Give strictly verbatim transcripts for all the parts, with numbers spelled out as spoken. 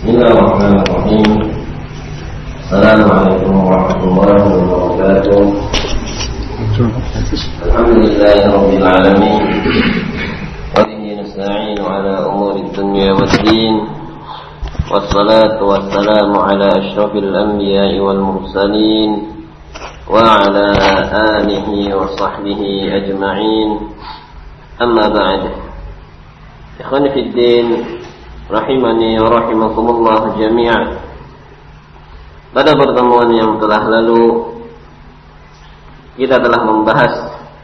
Bismillahirrahmanirrahim. Assalamualaikum warahmatullahi wabarakatuh. Alhamdulillahirabbil alamin. Wa bihi nasta'inu ala umuri dunya waddin. Wassalatu wassalamu ala asyrafil anbiya'i wal mursalin wa ala alihi wa sahbihi ajma'in. Amma ba'd. Ikhwani fid din, rahimani wa rahimakumullah jami'an. Pada pertemuan yang telah lalu kita telah membahas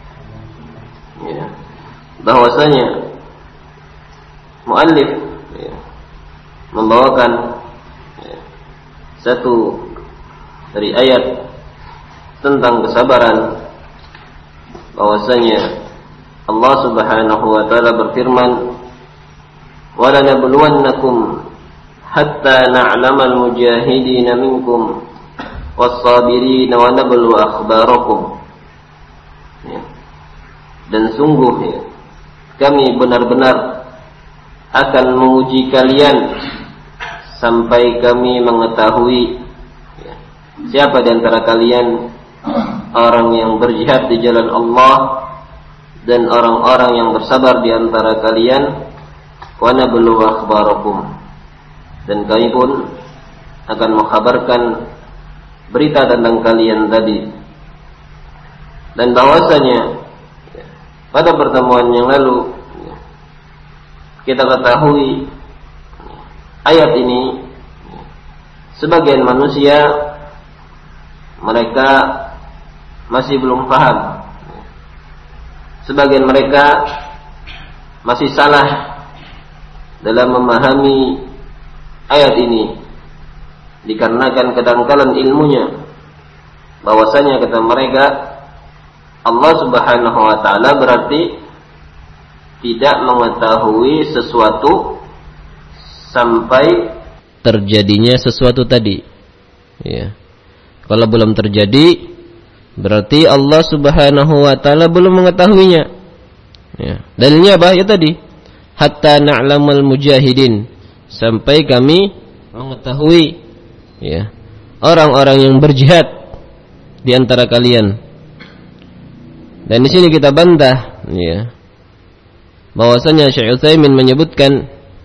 ya, bahwasanya muallif ya, membawakan ya, satu dari ayat tentang kesabaran, bahwasanya Allah Subhanahu wa taala berfirman, "Wa lanabluwannakum hatta na'lamal mujahidin minkum was-sabirin wa nablu akhbarakum." Ya. Dan sungguh ya, kami benar-benar akan menguji kalian sampai kami mengetahui ya, siapa di antara kalian orang yang berjihad di jalan Allah dan orang-orang yang bersabar di antara kalian. Wa nablu akhbarakum, dan kami pun akan mengkhabarkan berita tentang kalian tadi. Dan bahwasanya pada pertemuan yang lalu kita ketahui ayat ini sebagian manusia mereka masih belum paham, sebagian mereka masih salah dalam memahami ayat ini dikarenakan kedangkalan ilmunya, bahwasanya kata mereka Allah Subhanahu wa taala berarti tidak mengetahui sesuatu sampai terjadinya sesuatu tadi ya. Kalau belum terjadi berarti Allah Subhanahu wa taala belum mengetahuinya ya. Dalilnya apa? Ya tadi, hatta na'lamal mujahidin, sampai kami mengetahui ya orang-orang yang berjihad di antara kalian. Dan di sini kita bantah ya, bahwasanya Syekh Utsaimin menyebutkan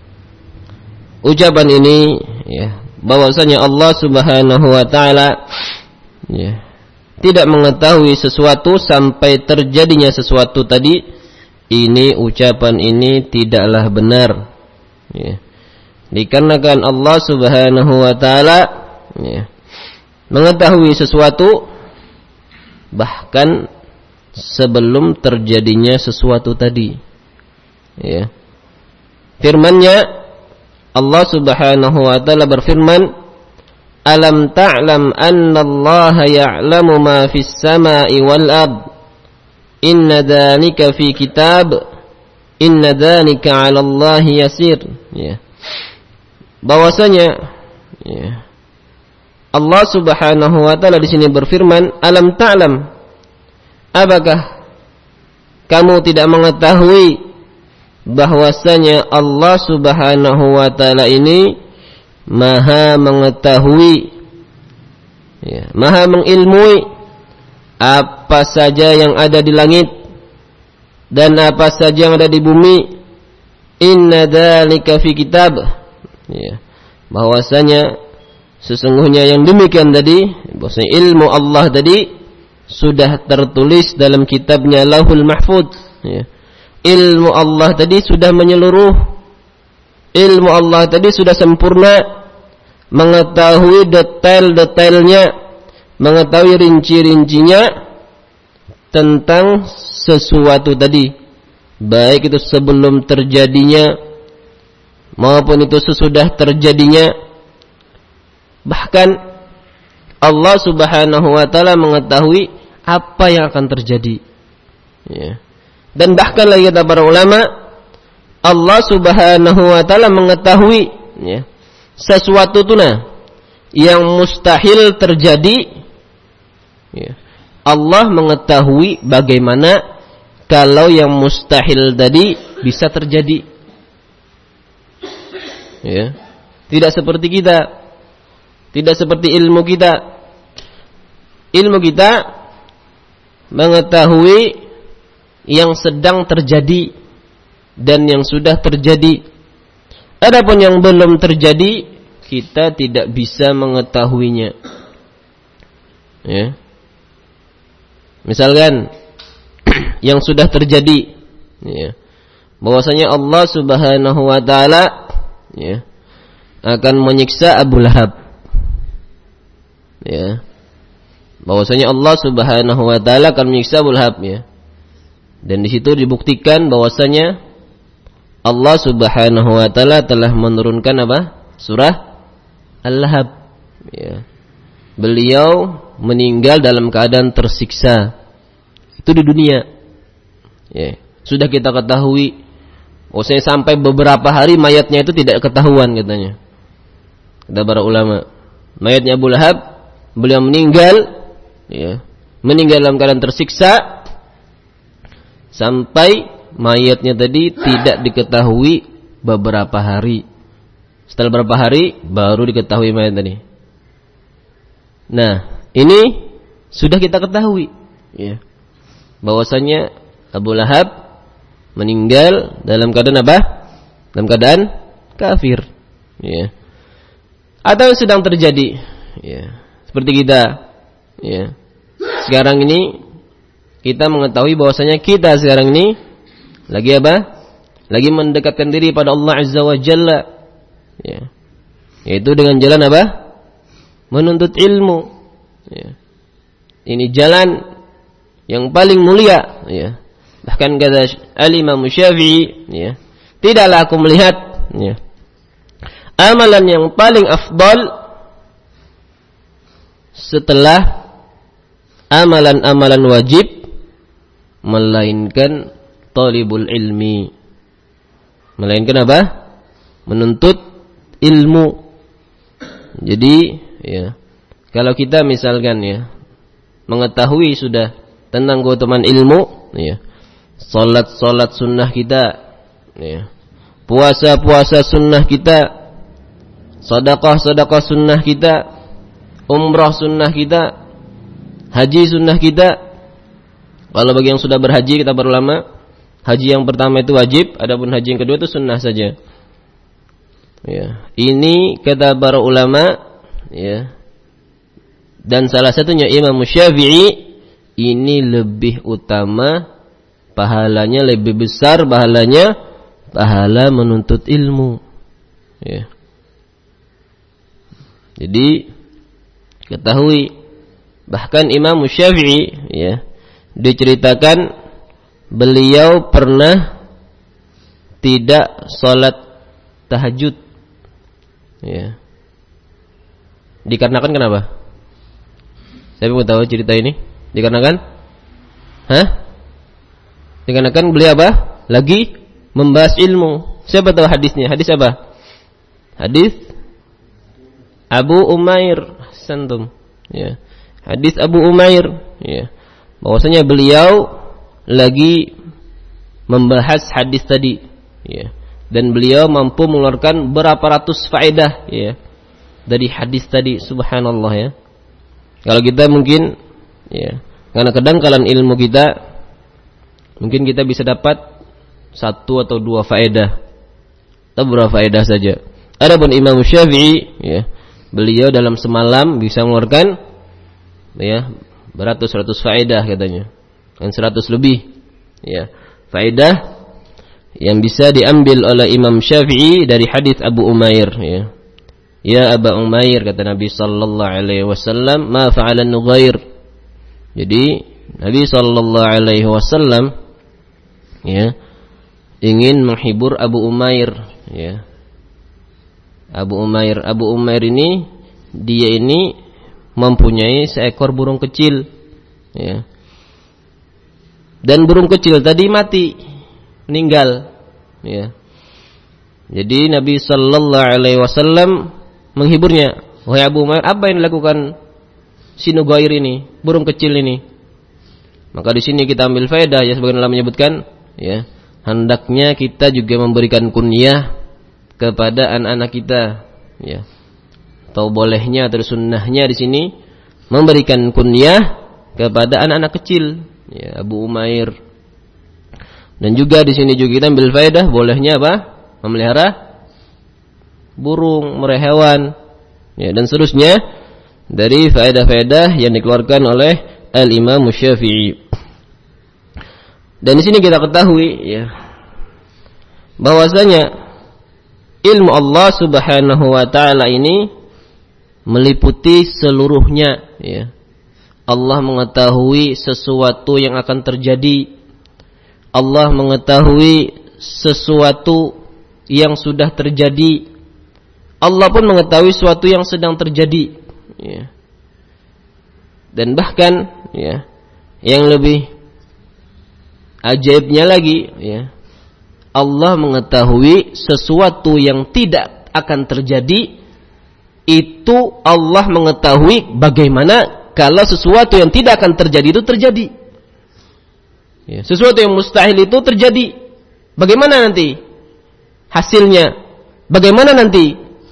ucapan ini ya, bahwasanya Allah Subhanahu wa taala ya tidak mengetahui sesuatu sampai terjadinya sesuatu tadi. Ini ucapan ini tidaklah benar ya. Dikarenakan Allah Subhanahu wa taala ya, mengetahui sesuatu bahkan sebelum terjadinya sesuatu tadi ya. Firman-Nya Allah Subhanahu wa taala berfirman, "Alam ta'lam anna Allah ya'lamu ma fis sama'i wal ard. Inna dhalika fi kitab. Inna dhalika 'ala Allah yasir." Ya. Bahwasanya ya, Allah Subhanahu wa taala di sini berfirman, "Alam ta'lam?" Apakah kamu tidak mengetahui bahwasanya Allah Subhanahu wa taala ini Maha mengetahui ya, Maha mengilmui apa saja yang ada di langit dan apa saja yang ada di bumi. Inna dzalika fi kitab ya, bahwasanya sesungguhnya yang demikian tadi, bahwasanya ilmu Allah tadi sudah tertulis dalam kitabnya Lauhul Mahfuz ya. Ilmu Allah tadi sudah menyeluruh, ilmu Allah tadi sudah sempurna, mengetahui detail-detailnya, mengetahui rinci-rincinya tentang sesuatu tadi, baik itu sebelum terjadinya maupun itu sesudah terjadinya. Bahkan Allah Subhanahu wa taala mengetahui apa yang akan terjadi ya. Dan bahkan lagi kata para ulama, Allah Subhanahu wa taala mengetahui ya, sesuatu tuna yang mustahil terjadi ya. Allah mengetahui bagaimana kalau yang mustahil tadi bisa terjadi ya. Tidak seperti kita. Tidak seperti ilmu kita. Ilmu kita mengetahui yang sedang terjadi dan yang sudah terjadi. Adapun yang belum terjadi, kita tidak bisa mengetahuinya. Ya. Misalkan yang sudah terjadi, ya, bahwasanya Allah Subhanahu wa taala, ya, akan menyiksa Abu Lahab. Ya. Bahwasanya Allah Subhanahu wa taala akan menyiksa Abu Lahab, ya. Dan di situ dibuktikan bahwasanya Allah Subhanahu wa taala telah menurunkan apa? Surah Al-Lahab. Ya. Beliau meninggal dalam keadaan tersiksa. Itu di dunia. Ya. Sudah kita ketahui. Bahwasanya sampai beberapa hari mayatnya itu tidak ketahuan katanya. Kata para ulama. Mayatnya Abu Lahab, beliau meninggal, ya, meninggal dalam keadaan tersiksa sampai mayatnya tadi tidak diketahui beberapa hari. Setelah beberapa hari baru diketahui mayat tadi. Nah, ini sudah kita ketahui, ya, bahwasanya Abu Lahab meninggal dalam keadaan apa? Dalam keadaan kafir, ya. Atau yang sedang terjadi, ya, seperti kita, ya. Sekarang ini kita mengetahui bahwasanya kita sekarang ini lagi apa? Lagi mendekatkan diri pada Allah Azza wa Jalla, ya. Yaitu dengan jalan apa? Menuntut ilmu, ya. Ini jalan yang paling mulia, ya. Bahkan kata Al-Imam Syafi'i, ya, tidaklah aku melihat, ya, amalan yang paling afdal setelah amalan-amalan wajib melainkan talibul ilmi, melainkan apa? Menuntut ilmu. Jadi, ya, kalau kita misalkan, ya, mengetahui sudah tentang keutamaan ilmu, ya, salat-salat sunnah kita, ya, puasa-puasa sunnah kita, sedekah-sedekah sunnah kita, umrah sunnah kita, haji sunnah kita. Kalau bagi yang sudah berhaji, kita berulama, haji yang pertama itu wajib, adapun haji yang kedua itu sunnah saja. Ya, ini kata para ulama, ya, dan salah satunya Imam Syafi'i, ini lebih utama pahalanya, lebih besar pahalanya, pahala menuntut ilmu, ya. Jadi ketahui, bahkan Imam Syafi'i, ya, diceritakan beliau pernah tidak salat tahajud, ya. Dikarenakan kenapa? Saya mau tahu cerita ini. Dikarenakan, hah? Dikarenakan beliau apa? Lagi membahas ilmu. Siapa tahu hadisnya? Hadis apa? Hadis Abu Umair, santum, ya. Hadis Abu Umair, ya. Bahwasanya beliau lagi membahas hadis tadi, ya. Dan beliau mampu mengeluarkan berapa ratus faedah, ya, dari hadis tadi, subhanallah, ya. Kalau kita mungkin, ya, karena kedangkalan ilmu kita, mungkin kita bisa dapat satu atau dua faedah, atau beberapa faedah saja. Adapun Imam Syafi'i, ya, beliau dalam semalam bisa mengeluarkan, ya, beratus-ratus faedah katanya, dan seratus lebih, ya, faedah yang bisa diambil oleh Imam Syafi'i dari hadis Abu Umair, ya. Ya Aba Umair, kata Nabi sallallahu alaihi wasallam, ma fa'ala nughair. Jadi Nabi sallallahu alaihi wasallam, ya, ingin menghibur Abu Umair, ya. Abu Umair, Abu Umair ini, dia ini mempunyai seekor burung kecil, ya. Dan burung kecil tadi mati, meninggal, ya. Jadi Nabi sallallahu alaihi wasallam menghiburnya. Wahai Abu Umair, apa yang dilakukan si Nugair ini, burung kecil ini? Maka di sini kita ambil faedah, ya, sebagaimana menyebutkan, ya, hendaknya kita juga memberikan kunyah kepada anak-anak kita, ya, atau bolehnya atau sunnahnya di sini memberikan kunyah kepada anak-anak kecil, ya, Abu Umair. Dan juga di sini juga kita ambil faedah bolehnya apa? Memelihara burung, memelihara hewan, ya, dan seterusnya dari faedah-faedah yang dikeluarkan oleh Al-Imam Syafi'i. Dan di sini kita ketahui, ya, bahwasanya ilmu Allah Subhanahu wa taala ini meliputi seluruhnya, ya. Allah mengetahui sesuatu yang akan terjadi. Allah mengetahui sesuatu yang sudah terjadi. Allah pun mengetahui sesuatu yang sedang terjadi, ya. Dan bahkan, ya, yang lebih ajaibnya lagi, ya, Allah mengetahui sesuatu yang tidak akan terjadi. Itu Allah mengetahui bagaimana kalau sesuatu yang tidak akan terjadi itu terjadi, ya, sesuatu yang mustahil itu terjadi. Bagaimana nanti hasilnya? Bagaimana nanti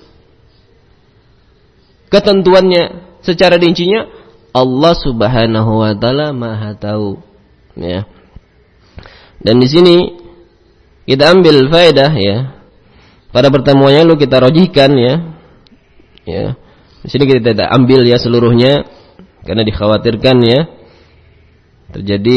ketentuannya secara rincinya? Allah Subhanahu wa taala Maha tahu, ya. Dan di sini kita ambil faedah, ya. Pada pertemuannya lu kita rojihkan, ya. Ya. Di sini kita tidak ambil ya seluruhnya karena dikhawatirkan, ya, terjadi,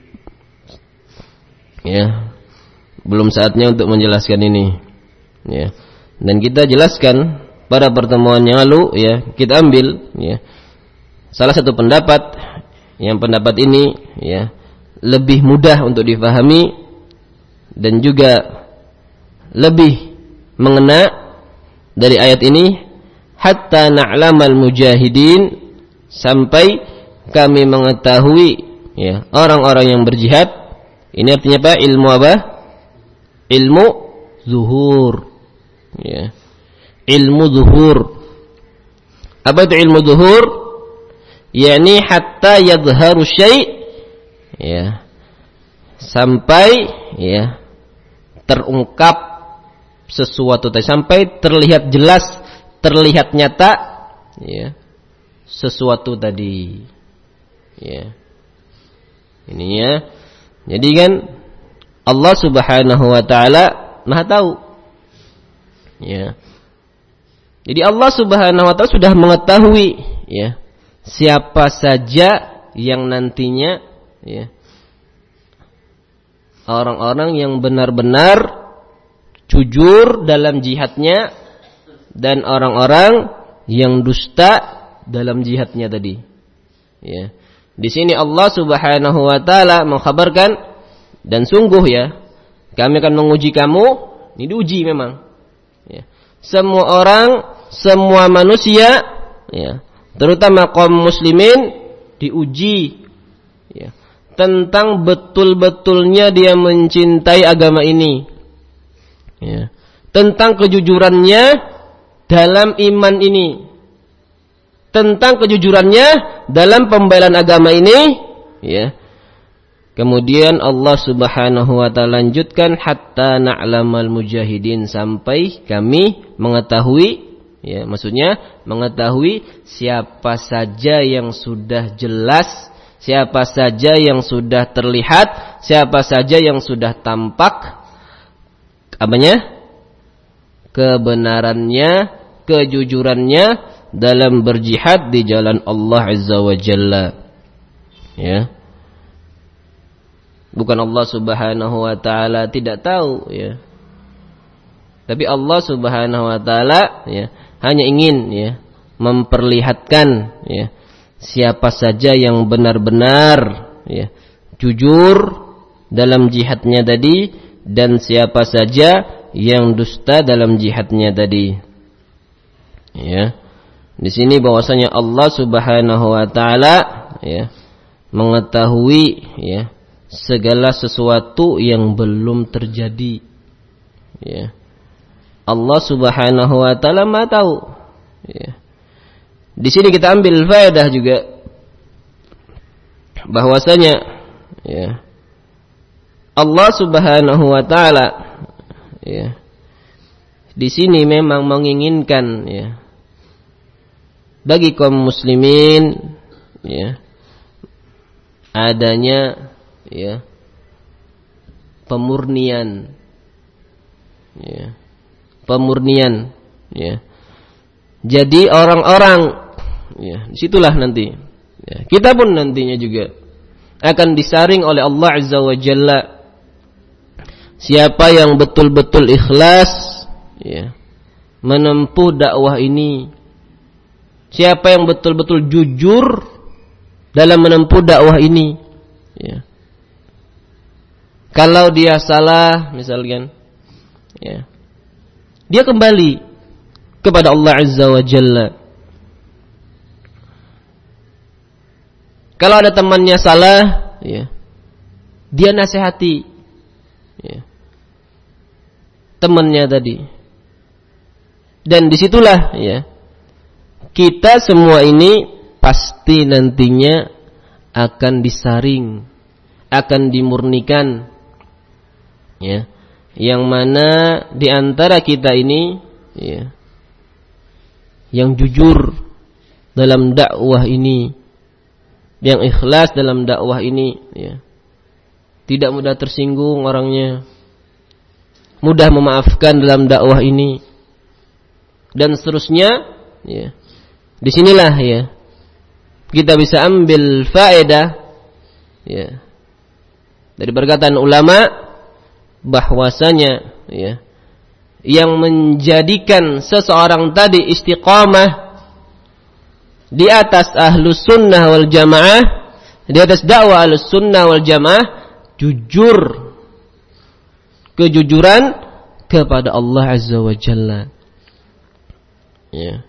ya, belum saatnya untuk menjelaskan ini, ya. Dan kita jelaskan pada pertemuan yang lalu, ya, kita ambil, ya, salah satu pendapat yang pendapat ini, ya, lebih mudah untuk difahami dan juga lebih mengena dari ayat ini, hatta na'lamal mujahidin, sampai kami mengetahui, ya, orang-orang yang berjihad. Ini artinya apa? Ilmu apa? Ilmu zuhur, ya. Ilmu zuhur. Apa itu ilmu zuhur? Yani hatta yadhharu syai', ya, sampai, ya, terungkap sesuatu, sampai terlihat jelas, terlihat nyata, ya, sesuatu tadi, ya. Ini, ya. Jadi kan Allah Subhanahu wa taala Maha tahu, ya. Jadi Allah Subhanahu wa taala sudah mengetahui, ya, siapa saja yang nantinya, ya, orang-orang yang benar-benar jujur dalam jihadnya dan orang-orang yang dusta dalam jihadnya tadi, ya. Di sini Allah Subhanahu wa taala mengkhabarkan, dan sungguh, ya, kami akan menguji kamu. Ini diuji memang, ya. Semua orang, semua manusia, ya, terutama kaum muslimin diuji, ya, tentang betul-betulnya dia mencintai agama ini, ya, tentang kejujurannya dalam iman ini, tentang kejujurannya dalam pembelaan agama ini, ya. Kemudian Allah Subhanahu wa taala lanjutkan, hatta na'lamal mujahidin, sampai kami mengetahui, ya, maksudnya mengetahui siapa saja yang sudah jelas, siapa saja yang sudah terlihat, siapa saja yang sudah tampak apanya? Kebenarannya, kejujurannya dalam berjihad di jalan Allah Azza wa Jalla, ya. Bukan Allah Subhanahu wa taala tidak tahu, ya. Tapi Allah Subhanahu wa taala, ya, hanya ingin, ya, memperlihatkan, ya, siapa saja yang benar-benar, ya, jujur dalam jihadnya tadi, dan siapa saja yang dusta dalam jihadnya tadi, ya. Di sini bahwasanya Allah Subhanahu wa taala, ya, mengetahui, ya, segala sesuatu yang belum terjadi, ya. Allah Subhanahu wa taala Maha tahu, ya. Di sini kita ambil faedah juga bahwasanya, ya, Allah Subhanahu wa taala, ya, di sini memang menginginkan ya bagi kaum muslimin ya adanya ya pemurnian ya pemurnian ya. Jadi orang-orang ya disitulah nanti ya, kita pun nantinya juga akan disaring oleh Allah Azza wa Jalla. Siapa yang betul-betul ikhlas ya, menempuh dakwah ini, siapa yang betul-betul jujur dalam menempuh dakwah ini ya. Kalau dia salah misalkan ya, dia kembali kepada Allah Azza wa Jalla. Kalau ada temannya salah ya, dia nasihati ya, temannya tadi. Dan disitulah ya, kita semua ini pasti nantinya akan disaring, akan dimurnikan ya, yang mana di antara kita ini ya, yang jujur dalam dakwah ini, yang ikhlas dalam dakwah ini ya, tidak mudah tersinggung orangnya, mudah memaafkan dalam dakwah ini, dan seterusnya ya. Disinilah ya kita bisa ambil faedah ya dari perkataan ulama bahwasanya ya, yang menjadikan seseorang tadi istiqamah di atas ahlus sunnah wal jamaah, di atas dakwah ahlus sunnah wal jamaah, jujur, kejujuran kepada Allah Azza wa Jalla ya.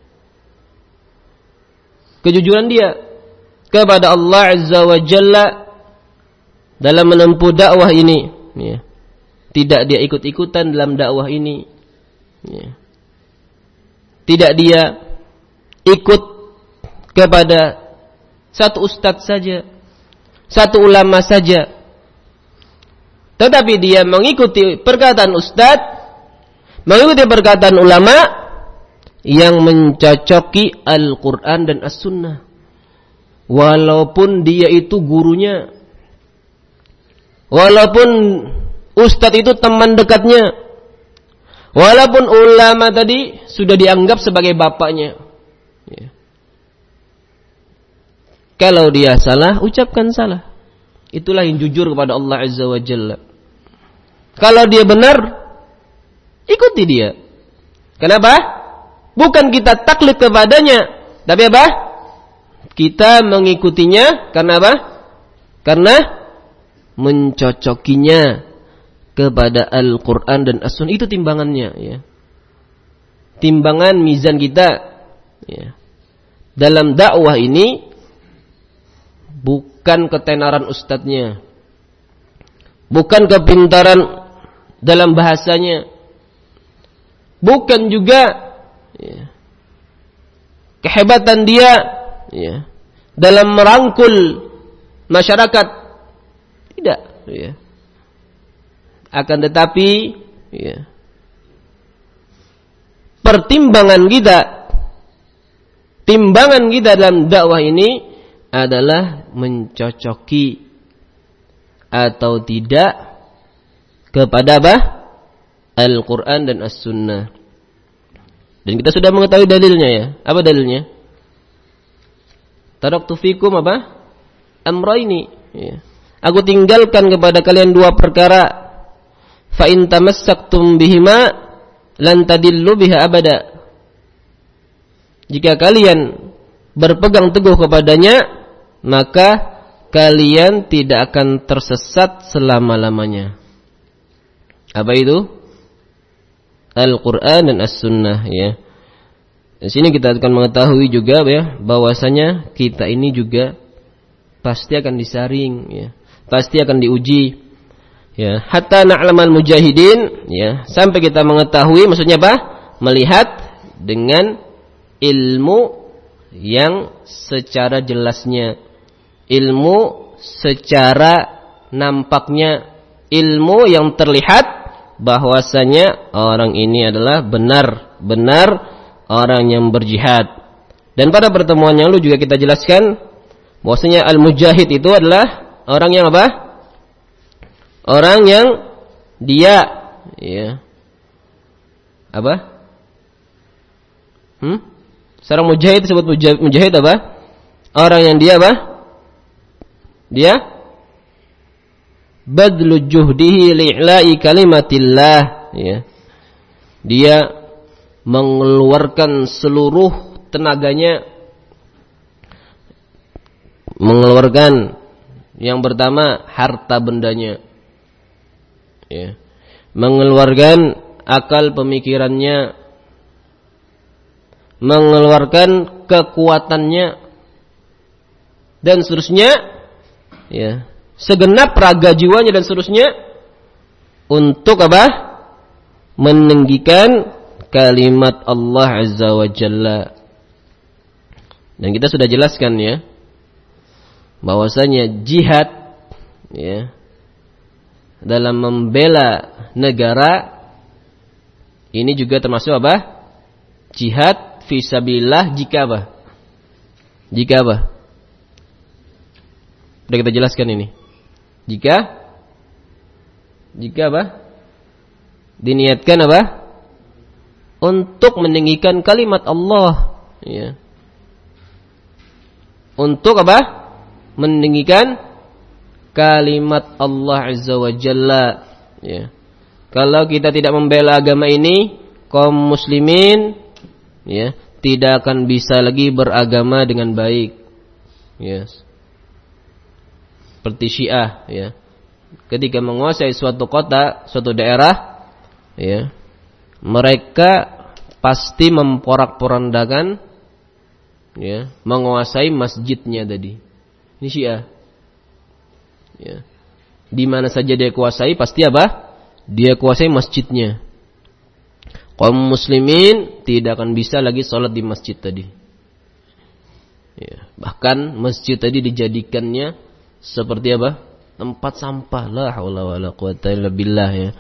Kejujuran dia kepada Allah Azza wa Jalla dalam menempuh dakwah ini ya. Tidak dia ikut-ikutan dalam dakwah ini ya. Tidak dia ikut kepada satu ustadz saja, satu ulama saja, tetapi dia mengikuti perkataan ustadz, mengikuti perkataan ulama yang mencocoki Al-Quran dan As-Sunnah, walaupun dia itu gurunya, walaupun ustadz itu teman dekatnya, walaupun ulama tadi sudah dianggap sebagai bapaknya ya. Kalau dia salah, ucapkan salah. Itulah yang jujur kepada Allah Azza wa Jalla. Kalau dia benar, ikuti dia. Kenapa? Bukan kita taklid kepadanya, tapi apa? Kita mengikutinya karena apa? Karena mencocokinya kepada Al-Quran dan As-Sunnah. Itu timbangannya ya. Timbangan mizan kita ya. Dalam dakwah ini bukan ketenaran ustadznya, bukan kepintaran dalam bahasanya, bukan juga ya, kehebatan dia ya, dalam merangkul masyarakat, tidak ya. Akan tetapi ya, pertimbangan kita, timbangan kita dalam dakwah ini adalah mencocoki atau tidak kepada apa? Al-Quran dan As-Sunnah. Dan kita sudah mengetahui dalilnya ya. Apa dalilnya? Taraktu fikum apa? Amrayni ya. Aku tinggalkan kepada kalian dua perkara. Fa in tamassaktum bihima lan tadillu biha abada. Jika kalian berpegang teguh kepadanya, maka kalian tidak akan tersesat selama-lamanya. Apa itu? Al-Quran dan As-Sunnah ya. Di sini kita akan mengetahui juga ya, bahwasanya kita ini juga pasti akan disaring ya, pasti akan diuji ya, hatta na'lamal mujahidin ya, sampai kita mengetahui, maksudnya apa? Melihat dengan ilmu yang secara jelasnya, ilmu secara nampaknya, ilmu yang terlihat bahwasanya orang ini adalah benar-benar orang yang berjihad. Dan pada pertemuan yang lalu juga kita jelaskan bahwasanya al-mujahid itu adalah orang yang apa? Orang yang dia ya. Apa? Hmm? Seorang mujahid disebut mujahid apa? Orang yang dia apa? Dia badlu juhdihi li'la'i kalimatillah ya. Dia mengeluarkan seluruh tenaganya, mengeluarkan yang pertama harta bendanya ya. Mengeluarkan akal pemikirannya, mengeluarkan kekuatannya dan seterusnya ya, segenap raga jiwanya dan seterusnya untuk apa? Meninggikan kalimat Allah Azza wa Jalla. Dan kita sudah jelaskan ya bahwasanya jihad ya dalam membela negara ini juga termasuk apa? Jihad fisabilillah jika apa? Jika apa? Sudah kita jelaskan ini. Jika Jika apa? Diniatkan apa? Untuk meninggikan kalimat Allah ya. Untuk apa? Meninggikan kalimat Allah Azza wa Jalla ya. Kalau kita tidak membela agama ini, kaum muslimin ya, tidak akan bisa lagi beragama dengan baik. Yes. Seperti Syiah ya. Ketika menguasai suatu kota, suatu daerah ya, mereka pasti memporak-porandakan ya, menguasai masjidnya tadi. Ini Syiah. Ya. Di mana saja dia kuasai pasti apa? Dia kuasai masjidnya. Kaum muslimin tidak akan bisa lagi sholat di masjid tadi. Ya. Bahkan masjid tadi dijadikannya seperti apa? Tempat sampah. La haula wala quwata illa billah ya.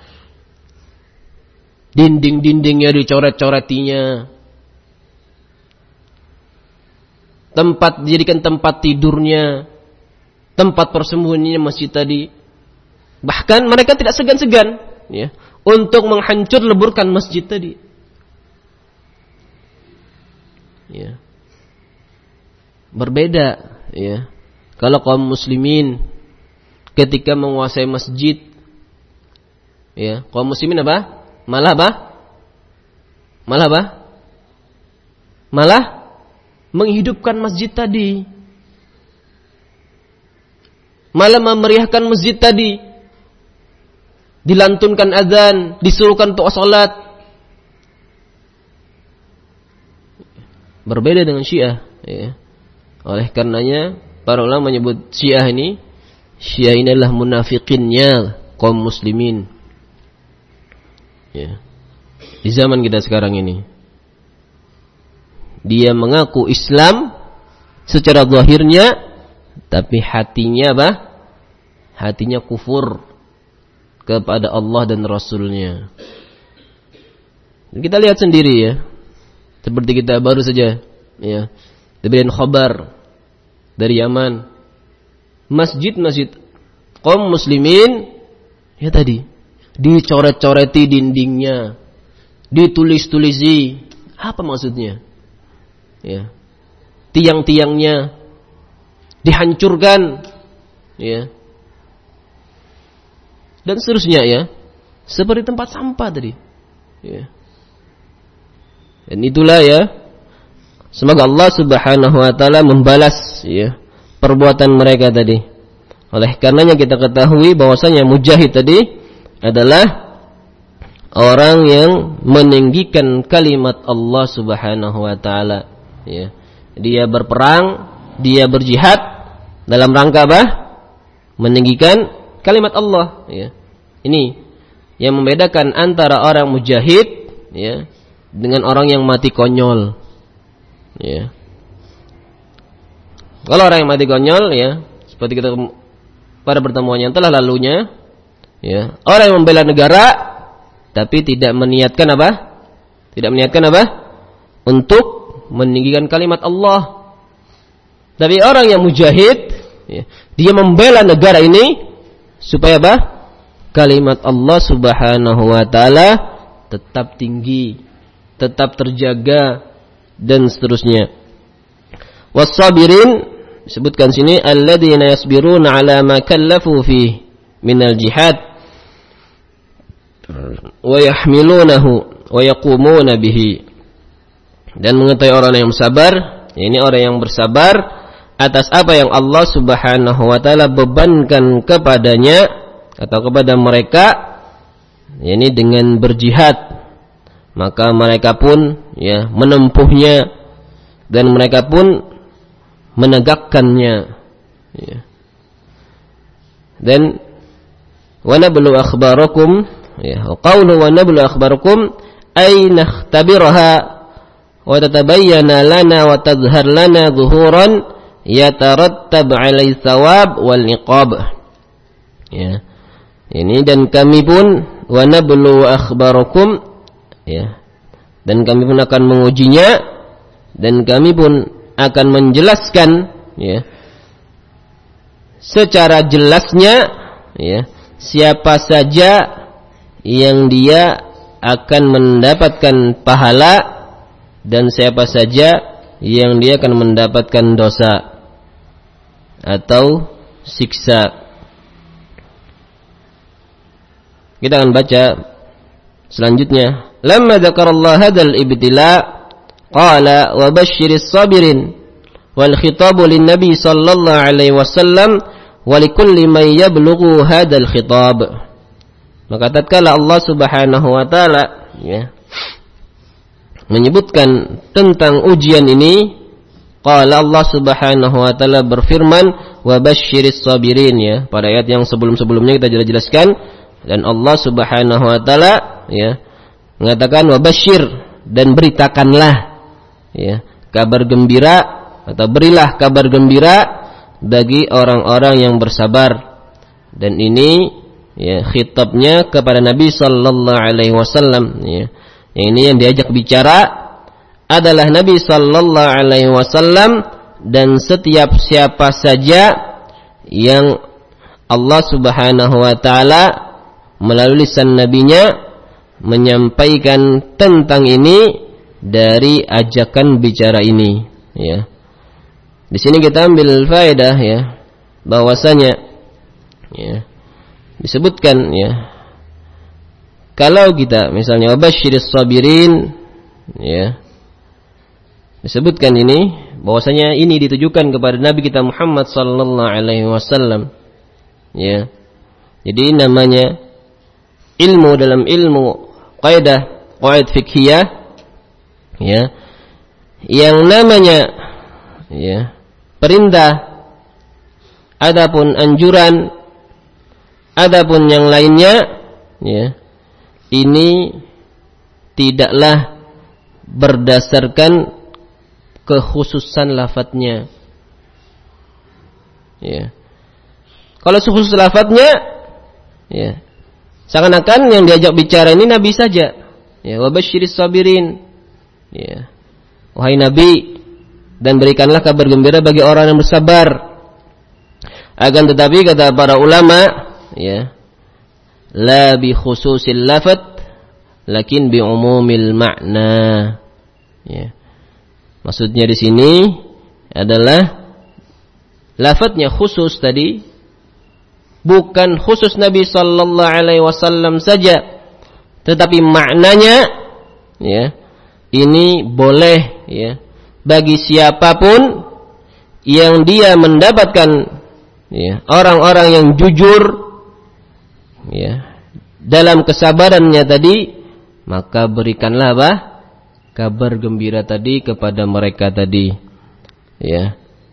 Dinding-dindingnya dicoret-coretinya. Tempat dijadikan tempat tidurnya, tempat persembunyiannya masjid tadi. Bahkan mereka tidak segan-segan ya, untuk menghancur leburkan masjid tadi. Ya. Berbeda ya. Kalau kaum muslimin ketika menguasai masjid ya, kaum muslimin apa? Malah apa? Malah apa? Malah menghidupkan masjid tadi. Malah memeriahkan masjid tadi. Dilantunkan azan, disuruhkan untuk salat. Berbeda dengan Syiah ya. Oleh karenanya para ulama menyebut Syiah ini, Syiah ini adalah munafikinnya kaum muslimin. Ya. Di zaman kita sekarang ini, dia mengaku Islam secara zahirnya, tapi hatinya apa? Hatinya kufur kepada Allah dan Rasulnya. Kita lihat sendiri ya. Seperti kita baru saja ya, diberikan khabar dari Yaman. Masjid-masjid kaum muslimin ya tadi dicoret-coreti dindingnya, ditulis-tulisi. Apa maksudnya? Ya. Tiang-tiangnya dihancurkan ya. Dan seterusnya ya. Seperti tempat sampah tadi. Ya. Dan itulah ya, semoga Allah Subhanahu wa taala membalas ya perbuatan mereka tadi. Oleh karenanya kita ketahui bahwasanya mujahid tadi adalah orang yang meninggikan kalimat Allah Subhanahu wa taala ya. Dia berperang, dia berjihad dalam rangka apa? Meninggikan kalimat Allah ya. Ini yang membedakan antara orang mujahid ya dengan orang yang mati konyol ya. Kalau orang yang mati konyol ya, seperti kita pada pertemuan yang telah lalunya ya, orang yang membela negara tapi tidak meniatkan apa? Tidak meniatkan apa? Untuk meninggikan kalimat Allah. Tapi orang yang mujahid, ya, dia membela negara ini supaya apa? Kalimat Allah Subhanahu wa taala tetap tinggi, tetap terjaga, dan seterusnya. Was-sabirin disebutkan sini alladzina yasbiruna ala ma kallafu fi minal jihad wa yahmilunahu wa yaqumuna bihi. Dan mengetahui orang yang bersabar, ini orang yang bersabar atas apa yang Allah Subhanahu wa taala bebankan kepadanya atau kepada mereka, ini dengan berjihad. Maka mereka pun ya menempuhnya dan mereka pun menegakkannya. Ya. Dan wa nablu akhbarakum, ya, qawlu wa nablu akhbarakum ay nakhtabiraha wa tatabayyana lana wa tadhhar lana zuhuran yatarattab 'alai thawab wal iqab. Ya. Ini dan kami pun wa nablu akhbarakum, ya, dan kami pun akan mengujinya dan kami pun akan menjelaskan, ya, secara jelasnya, ya, siapa saja yang dia akan mendapatkan pahala dan siapa saja yang dia akan mendapatkan dosa atau siksa. Kita akan baca selanjutnya. Lamma dzakarallahu hadzal ibtila qala wa basyiris sabirin wal khitabu lin nabi sallallahu alaihi wasallam wa likulli man yablughu hadzal khitab. Maka tatkala Allah Subhanahu wa taala, ya, menyebutkan tentang ujian ini, qala Allah Subhanahu wa taala berfirman wa basyiris sabirin, ya, pada ayat yang sebelum-sebelumnya kita sudah jelaskan. Dan Allah Subhanahu wa taala, ya, mengatakan wa basyir, dan beritakanlah, ya, kabar gembira atau berilah kabar gembira bagi orang-orang yang bersabar. Dan ini, ya, khitabnya kepada Nabi sallallahu alaihi wasallam, ya. Ini yang diajak bicara adalah Nabi sallallahu alaihi wasallam dan setiap siapa saja yang Allah Subhanahu wa taala melalui lisan nabinya menyampaikan tentang ini dari ajakan bicara ini, ya. Di sini kita ambil faedah, ya, bahwasanya, ya, disebutkan, ya, kalau kita misalnya wabasyiris sabirin, ya, disebutkan ini bahwasanya ini ditujukan kepada Nabi kita Muhammad sallallahu alaihi wasallam, ya. Jadi namanya ilmu dalam ilmu kaidah qaid fikhiyah, ya, yang namanya, ya, perintah, adapun anjuran, adapun yang lainnya, ya, ini tidaklah berdasarkan kekhususan lafadznya, ya. Kalau khusus lafadznya, ya, seakan-akan yang diajak bicara ini Nabi saja, ya, wa basyiris sabirin, ya, wahai Nabi, dan berikanlah kabar gembira bagi orang yang bersabar. Akan tetapi kata para ulama, ya, la bi khususil lafadz lakin bi umumil makna, ya. Maksudnya di sini adalah lafadznya khusus tadi, bukan khusus Nabi sallallahu alaihi wasallam saja, tetapi maknanya, ya, ini boleh, ya, bagi siapapun yang dia mendapatkan, ya, orang-orang yang jujur, ya, dalam kesabarannya tadi, maka berikanlah apa? Kabar gembira tadi kepada mereka tadi, ya.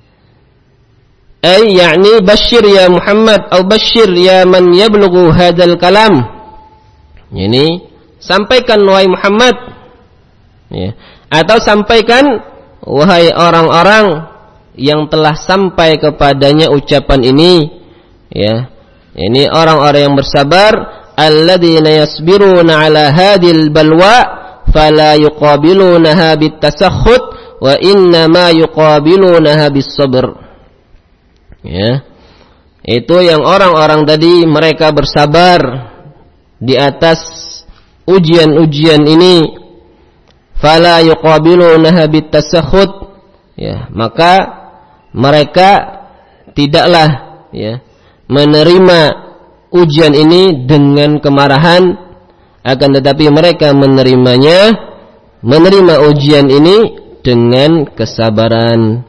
Ay yakni basyir ya Muhammad atau basyir ya man yablughu hadzal kalam. Ini sampaikan wahai Muhammad, ya, atau sampaikan wahai orang-orang yang telah sampai kepadanya ucapan ini, ya. Ini orang-orang yang bersabar alladzina yasbiruna 'ala hadhil balwa fala yuqabilunaha bitasakhut wa inna ma yuqabilunaha bis-sabr. Ya. Itu yang orang-orang tadi mereka bersabar di atas ujian-ujian ini. Fala yuqabilunaha bitasakhut. Ya, maka mereka tidaklah ya menerima ujian ini dengan kemarahan, akan tetapi mereka menerimanya menerima ujian ini dengan kesabaran.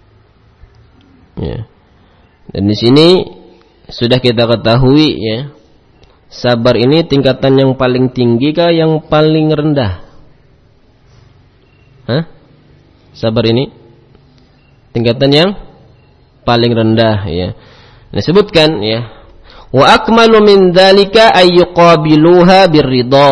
Ya. Dan di sini sudah kita ketahui ya, sabar ini tingkatan yang paling tinggi kah yang paling rendah? Hah? Sabar ini tingkatan yang paling rendah ya. Disebutkan ya, wa akmalu min dzalika ay yuqabiluha birridha.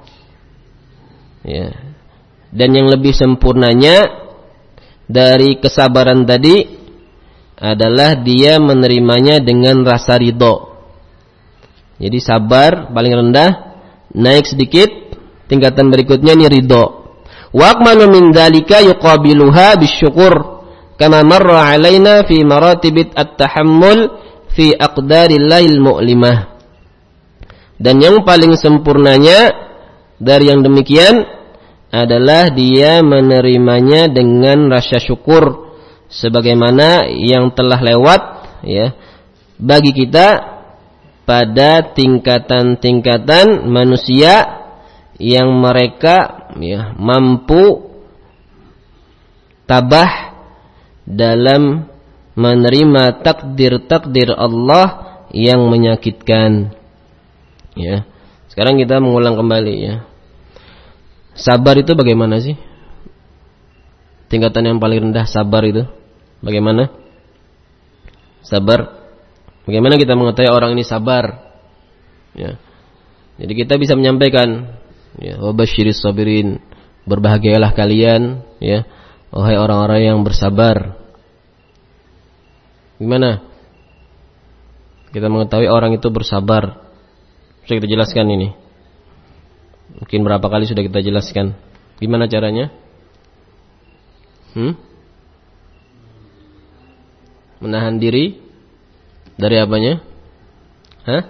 Ya. Dan yang lebih sempurnanya dari kesabaran tadi adalah dia menerimanya dengan rasa ridho. Jadi sabar paling rendah, naik sedikit, tingkatan berikutnya ini ridho. Wa akmalu min dzalika yuqabiluha bisyukur. Kama marra alaina fi maratibit at-tahammul fi aqdarillahil mu'limah. Dan yang paling sempurnanya dari yang demikian adalah dia menerimanya dengan rasa syukur sebagaimana yang telah lewat ya bagi kita pada tingkatan-tingkatan manusia yang mereka ya mampu tabah dalam menerima takdir-takdir Allah yang menyakitkan. Ya. Sekarang kita mengulang kembali ya. Sabar itu bagaimana sih? Tingkatan yang paling rendah sabar itu bagaimana? Sabar. Bagaimana kita mengetahui orang ini sabar? Ya. Jadi kita bisa menyampaikan ya, wa basyiris sabirin, berbahagialah kalian ya, wahai orang-orang yang bersabar. Gimana kita mengetahui orang itu bersabar? Sudah kita jelaskan ini. Mungkin berapa kali sudah kita jelaskan. Gimana caranya? Hmm? Menahan diri dari apanya? Hah?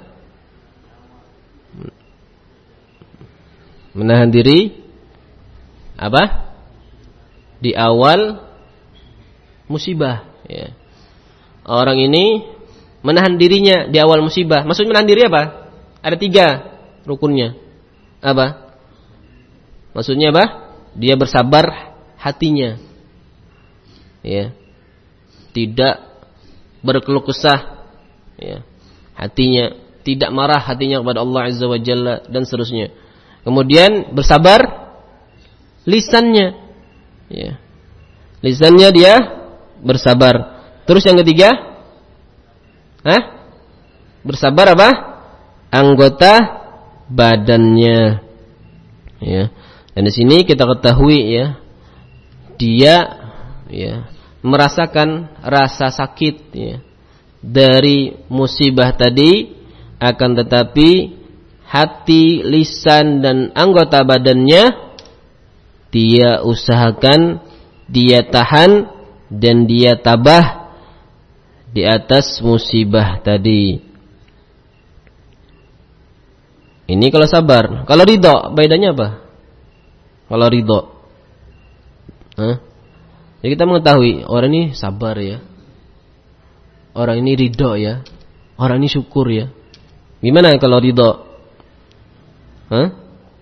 Menahan diri apa? Di awal musibah ya. Orang ini menahan dirinya di awal musibah. Maksud menahan diri apa? Ada tiga rukunnya. Apa? Maksudnya apa? Dia bersabar hatinya. Ya. Tidak berkeluh kesah ya. Hatinya tidak marah hatinya kepada Allah Azza wa Jalla dan seterusnya. Kemudian bersabar lisannya. Ya. Lisannya dia bersabar. Terus yang ketiga, hah? Bersabar apa? Anggota badannya. Ya. Dan di sini kita ketahui ya, dia ya merasakan rasa sakit ya dari musibah tadi, akan tetapi hati, lisan dan anggota badannya dia usahakan, dia tahan dan dia tabah di atas musibah tadi. Ini kalau sabar. Kalau ridho, bedanya apa? Kalau ridho, Hah? Jadi kita mengetahui orang ini sabar ya, orang ini ridho ya, orang ini syukur ya. Gimana kalau ridho? Hah?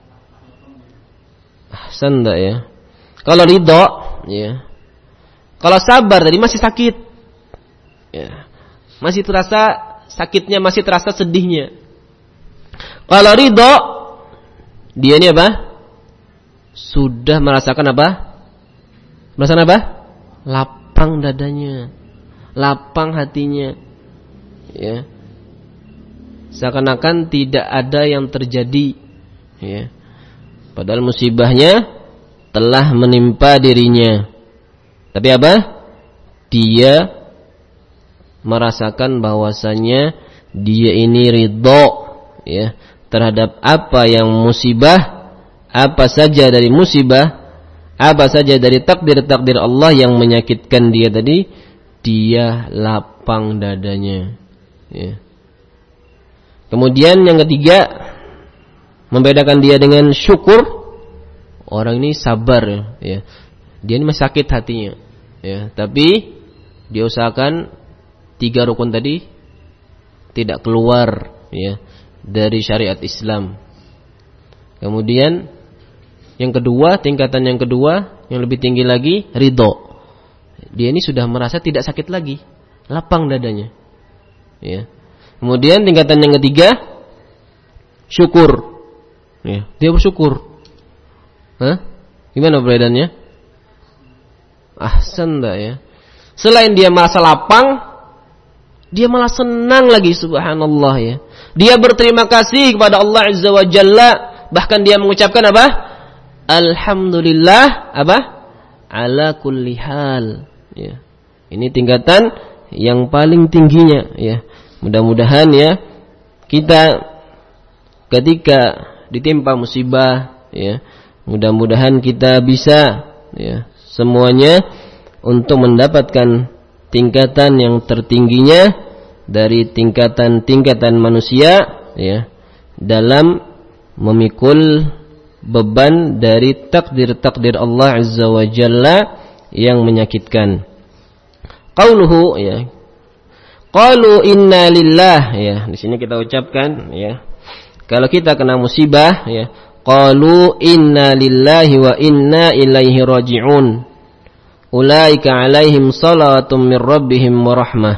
Ahsan enggak ya? Kalau ridho ya. Kalau sabar tadi masih sakit ya. Masih terasa sakitnya, masih terasa sedihnya. Kalau ridho, dia ini apa? Sudah merasakan apa? Merasakan apa? Lapang dadanya, lapang hatinya. Ya. Seakan-akan tidak ada yang terjadi. Ya. Padahal musibahnya telah menimpa dirinya. Tapi apa? Dia merasakan bahwasannya dia ini ridho ya terhadap apa yang musibah, apa saja dari musibah, apa saja dari takdir-takdir Allah yang menyakitkan dia tadi, dia lapang dadanya. Ya. Kemudian yang ketiga, membedakan dia dengan syukur, orang ini sabar, ya. Dia ini masih sakit hatinya, ya. Tapi dia usahakan tiga rukun tadi tidak keluar, ya, dari syariat Islam. Kemudian yang kedua, tingkatan yang kedua yang lebih tinggi lagi, ridho. Dia ini sudah merasa tidak sakit lagi, lapang dadanya, ya. Kemudian tingkatan yang ketiga, syukur, ya. Dia bersyukur. Hah? Gimana perbedaannya? Ahsan dah, ya. Selain dia merasa lapang, dia malah senang lagi, subhanallah, ya. Dia berterima kasih kepada Allah Azza wa Jalla, bahkan dia mengucapkan apa? Alhamdulillah, apa? Ala kulli hal, ya. Ini tingkatan yang paling tingginya, ya. Mudah-mudahan, ya, kita ketika ditimpa musibah, ya, mudah-mudahan kita bisa, ya, semuanya untuk mendapatkan tingkatan yang tertingginya dari tingkatan-tingkatan manusia, ya, dalam memikul beban dari takdir-takdir Allah Azza wa Jalla yang menyakitkan. Qauluhu, ya, qalu inna lillah, ya, di sini kita ucapkan, ya, kalau kita kena musibah, ya, qalu inna lillahi wa inna ilaihi raji'un. Ulaika alaihim salatum min rabbihim wa rahmah.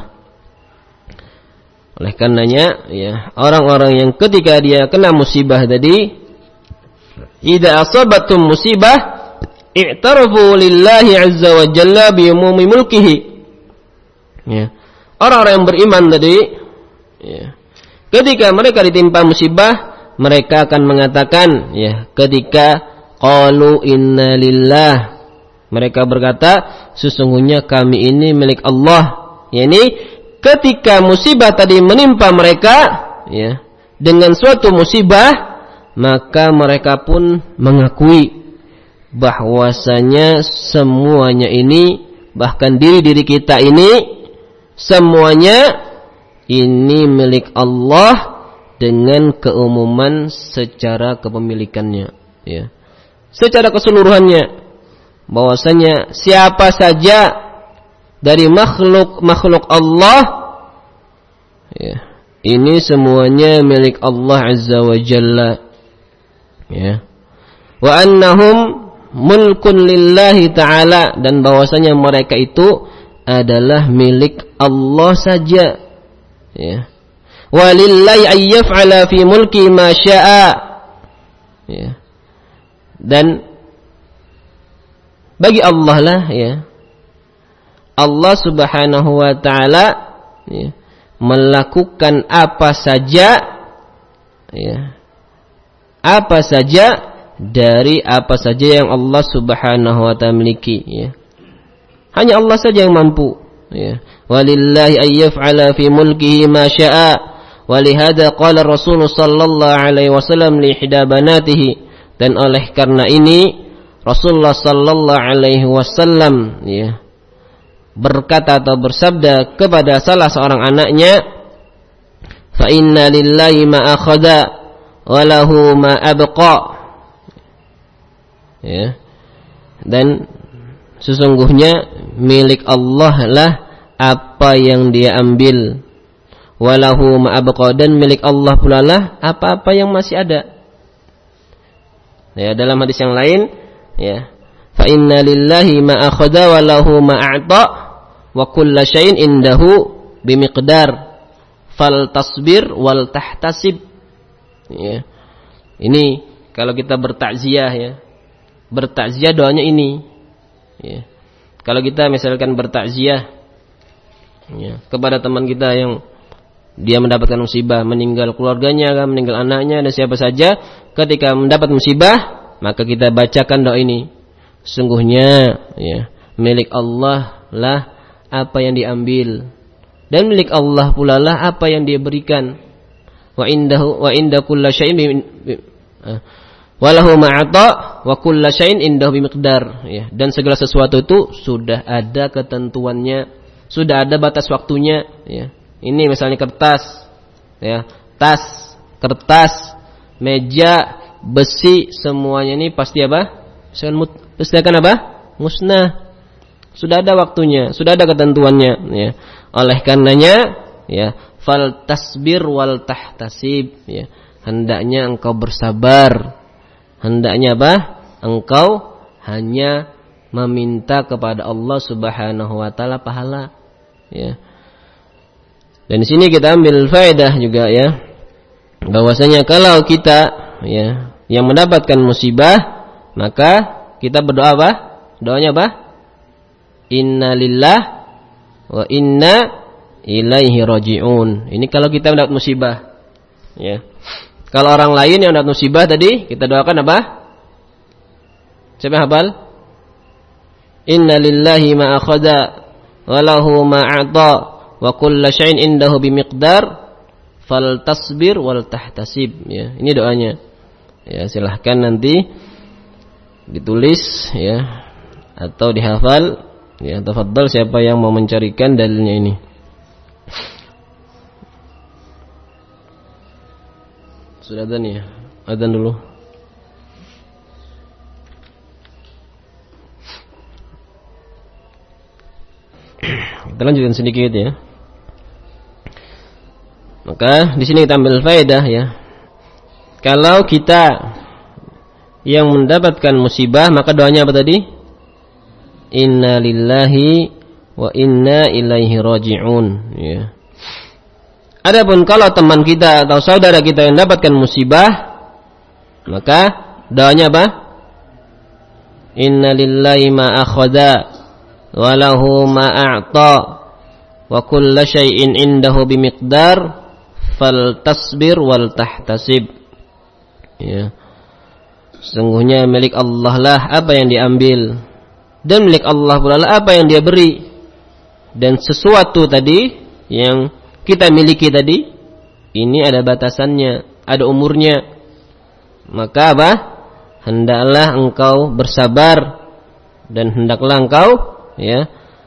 Oleh karenanya, ya, orang-orang yang ketika dia kena musibah tadi, idza asabatum musibah i'tarafu lillahi azza wa jalla bi umumi mulkihi. Ya. Orang-orang yang beriman tadi, ya, ketika mereka ditimpa musibah, mereka akan mengatakan, ya, ketika qalu inna lillah, mereka berkata, sesungguhnya kami ini milik Allah. Yani ketika musibah tadi menimpa mereka, ya, dengan suatu musibah, maka mereka pun mengakui bahwasanya semuanya ini, bahkan diri-diri kita ini, semuanya ini milik Allah dengan keumuman secara kepemilikannya, ya, secara keseluruhannya. Bahwasanya siapa saja dari makhluk-makhluk Allah, ya, ini semuanya milik Allah Azza wa Jalla, ya. Wa annahum mulkun lillahi ta'ala, dan bahwasanya mereka itu adalah milik Allah saja, ya. Walillahi ayyaf'ala fi mulki ma syaa, ya. Dan bagi Allah lah, ya, Allah Subhanahu wa ta'ala, ya, melakukan apa saja, ya, apa saja dari apa saja yang Allah Subhanahu wa ta'ala miliki, ya. Hanya Allah saja yang mampu, ya. Walillahi ayyaf'ala fi mulkihi ma syaa, walihada qala Rasul sallallahu alaihi wasallam li ihda banatihi, dan oleh karena ini Rasulullah sallallahu alaihi wasallam, ya, berkata atau bersabda kepada salah seorang anaknya, fa inna lillahi ma akhadha wa lahu ma abqa, ya, dan sesungguhnya milik Allah lah apa yang dia ambil, wa lahu ma abqa, dan milik Allah pula lah apa-apa yang masih ada. Ya, dalam hadis yang lain, ya, fa inna lillahi ma akhadha wa lahu ma a'ta wa kullu syai'in indahu bimiqdar fal tasbir wal tahtasib, ya. Ini kalau kita bertakziah, ya, bertakziah doanya ini, ya. Kalau kita misalkan bertakziah, ya, kepada teman kita yang dia mendapatkan musibah, meninggal keluarganya, meninggal anaknya, dan siapa saja, ketika mendapat musibah, maka kita bacakan doa ini. Sungguhnya, ya, milik Allah lah apa yang diambil, dan milik Allah pula lah apa yang dia berikan. wa indahu wa inda kulli syai'in bi, bi, uh, walahu ma'ata wa kulli syai'in indahu bimiqdar, ya. Dan segala sesuatu itu sudah ada ketentuannya, sudah ada batas waktunya, ya. Ini misalnya kertas, ya, tas, kertas, meja, besi, semuanya ini pasti apa? Pasti akan apa? Musnah. Sudah ada waktunya, sudah ada ketentuannya, ya. Oleh karenanya, ya, fal tasbir wal tahtasib, ya. Hendaknya engkau bersabar. Hendaknya apa? Engkau hanya meminta kepada Allah Subhanahu wa taala pahala, ya. Dan di sini kita ambil faedah juga, ya, bahwasanya kalau kita, ya, yang mendapatkan musibah, maka kita berdoa apa? Doanya apa? Inna lillah wa inna ilaihi raji'un. Ini kalau kita mendapat musibah, ya. Kalau orang lain yang mendapat musibah tadi, kita doakan apa? Siapa hafal? Inna lillahi ma akhadha wa lahu ma a'ta wa kullu syai'in indahu bimiqdar fal tasbir wal tahtasib, ya. Ini doanya. Ya, silahkan nanti ditulis, ya, atau dihafal, ya. Tafadhal siapa yang mau mencarikan dalilnya ini. Sudah adzan, ya? Adzan dulu. Kita lanjutkan sedikit, ya. Maka di sini kita ambil faedah, ya. Kalau kita yang mendapatkan musibah, maka doanya apa tadi? Inna lillahi wa inna ilaihi raji'un, ya. Adapun kalau teman kita atau saudara kita yang mendapatkan musibah, maka doanya apa? Inna lillahi ma akhadha wa lahu ma a'ta wa kullu syai'in indahu bimiqdar fal tasbir wal tahtasib, ya. Sesungguhnya milik Allah lah apa yang diambil, dan milik Allah pula lah apa yang dia beri. Dan sesuatu tadi yang kita miliki tadi, ini ada batasannya, ada umurnya. Maka apa? Hendaklah engkau bersabar dan hendaklah engkau, ya,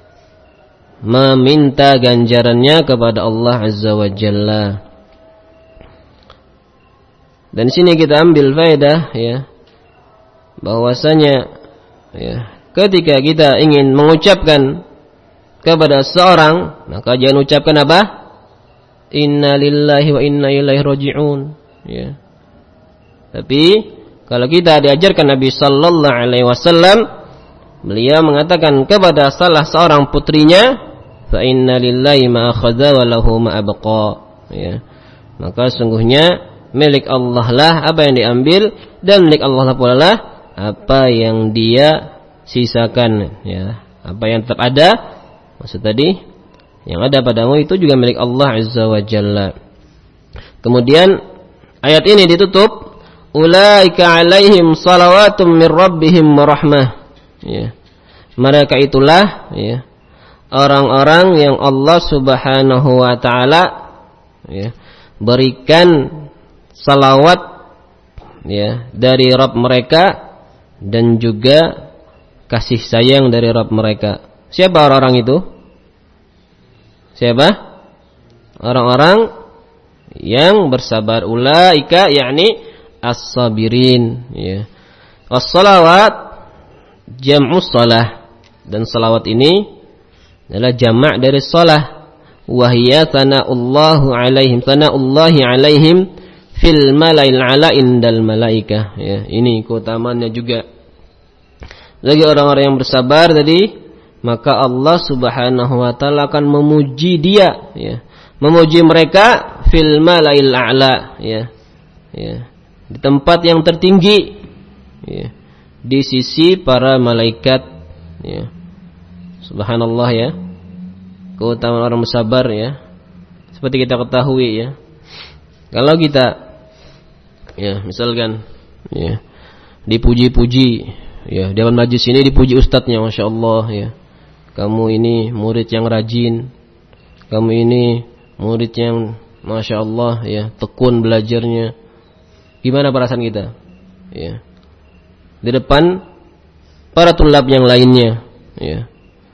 meminta ganjarannya kepada Allah Azza wa Jalla. Dan sini kita ambil faedah, ya, bahwasanya, ya, ketika kita ingin mengucapkan kepada seorang, maka jangan ucapkan apa? Inna lillahi wa inna ilaihi raji'un, ya. Tapi kalau kita diajarkan Nabi sallallahu alaihi wasallam, beliau mengatakan kepada salah seorang putrinya, fa inna lillahi ma akhadha wa lahu ma abqa, ya. Maka sungguhnya milik Allah lah apa yang diambil, dan milik Allah pula lah apa yang dia sisakan, ya. Apa yang tetap ada, maksud tadi yang ada padamu itu juga milik Allah Azza wa Jalla. Kemudian ayat ini ditutup, ulaika alaihim salawatum mir rabbihim wa rahmah, ya. Mereka itulah, ya, orang-orang yang Allah Subhanahu wa taala, ya, berikan salawat, ya, dari Rabb mereka dan juga kasih sayang dari Rabb mereka. Siapa orang-orang itu? Siapa? Orang-orang yang bersabar. Ulaika yakni as-sabirin, ya. As-salawat jam'u shalah, dan salawat ini adalah jamak dari shalah. Wa hiya sana'ullahu alaihim, sana'ullahi alaihim fil malail ala indal malaikah, ya. Ini keutamaannya juga. Lagi orang-orang yang bersabar tadi, maka Allah Subhanahu wa taala akan memuji dia, ya. Memuji mereka fil malail a'la, ya. Ya. Di tempat yang tertinggi, ya. Di sisi para malaikat, ya. Subhanallah, ya. Keutamaan orang bersabar, ya. Seperti kita ketahui, ya. Kalau kita, ya, misalkan, ya, dipuji-puji, ya, di dalam majlis ini dipuji ustadznya, masya Allah, ya. Kamu ini murid yang rajin, kamu ini murid yang Masya Allah ya, tekun belajarnya. Gimana perasaan kita? Ya. Di depan para tulab yang lainnya, ya.